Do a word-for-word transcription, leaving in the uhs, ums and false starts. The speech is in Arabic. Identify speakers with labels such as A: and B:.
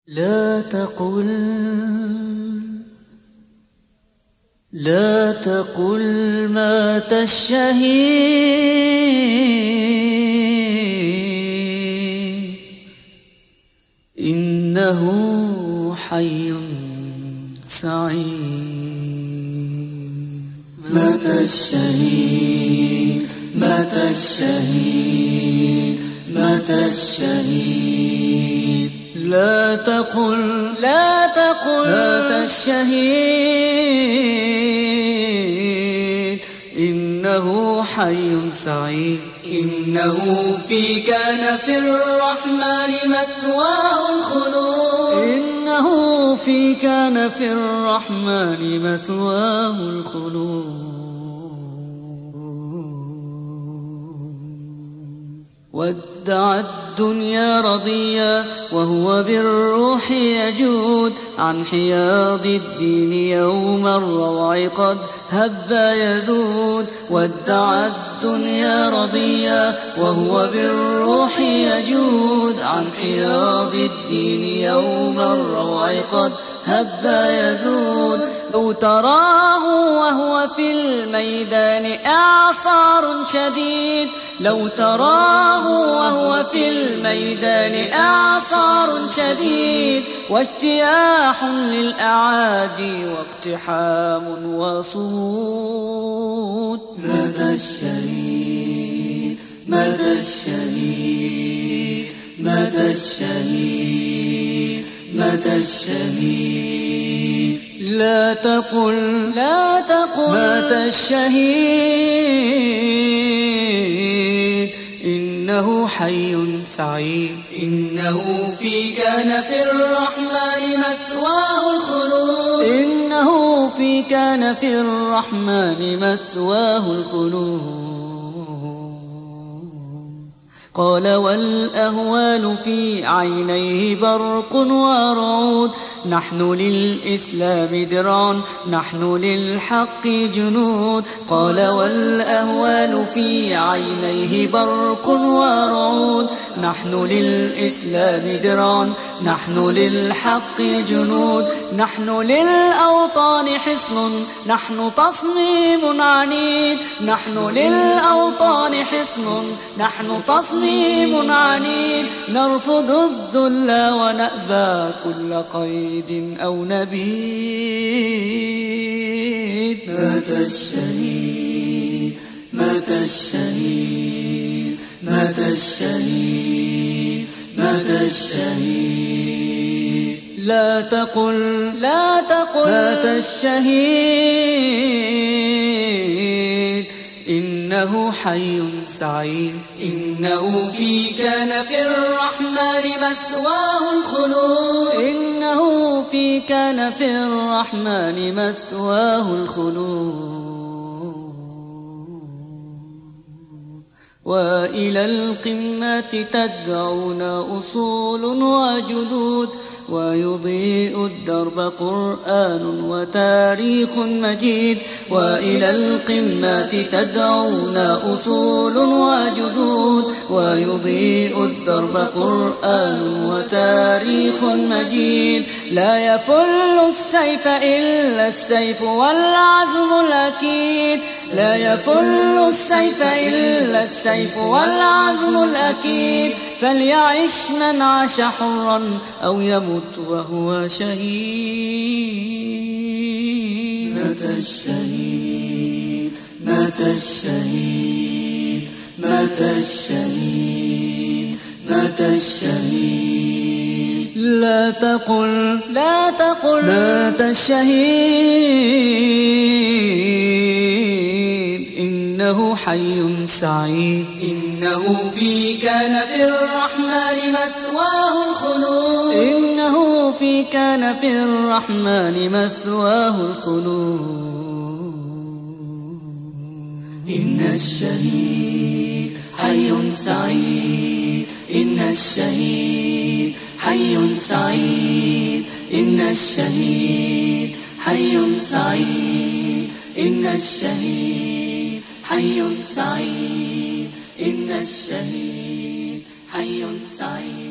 A: لا تقل لا تقل مات الشهيد إنه حي سعيد. مات الشهيد مات الشهيد مات الشهيد. لا تقل لا تقل مات الشهيد إنه حي سعيد.
B: إنه في كان في الرحمن مثواه الخلود.
A: إنه في كان في الرحمن مثواه الخلود. ودع الدنيا رضيا وهو بالروح يجود. عن حياض الدين يوم الروع قد هب يذود. ودع الدنيا رضيا وهو بالروح يجود. عن حياض الدين يوم الروع قد هب يذود. لو تراه وهو في الميدان إعصار شديد. لو تراه وهو في الميدان إعصار شديد. واجتياح للأعادي واقتحام وصمود.
B: مات الشهيد مات الشهيد مات الشهيد مات الشهيد.
A: لا تقل لا تقل مات الشهيد إنه حي سعيد.
B: إنه في كان في الرحمن مثواه الخلود.
A: إنه في كان في الرحمن مثواه الخلود. قال والأهوال في عينيه برق ورعود. نحن للإسلام درع نحن للحق جنود. قال والأهوال في عينيه برق ورعود. نحن للإسلام درع نحن للحق جنود. نحن للأوطان حصن نحن تصميم عنيد. نحن للأوطان حصن نحن تصميم عنيد. نرفض الذل ونأبى كل قيد أو نبيد.
B: مات الشهيد مات الشهيد مات الشهيد مات الشهيد.
A: لا تقل لا تقل مات الشهيد إنه حي سعيد.
B: إنه في كان في الرحمن مثواه الخلود.
A: إنه في كان في الرحمن مثواه الخلود. وإلى القمة تدعون أصول وجدود. ويضيء الدرب قرآن وتاريخ مجيد. وإلى القمة تدعون أصول وجدود. ويضيء الدرب قرآن وتاريخ مجيد. لا يفل السيف إلا السيف والعزم الأكيد. لا يفل السيف إلا السيف والعزم الأكيد. فليعش من عاش حرا أو يمت وهو شهيد.
B: مات الشهيد مات الشهيد مات الشهيد مات الشهيد.
A: لا تقل لا تقل مات الشهيد إنه حي سعيد.
B: إنه في كان في الرحمن مثواه الخلود.
A: إنه في كان في الرحمن مثواه الخلود.
B: إن الشهيد حي سعيد. إن الشهيد حي سعيد. إن الشهيد حي سعيد. إن الشهيد حي سعيد. إن الشهيد حي سعيد.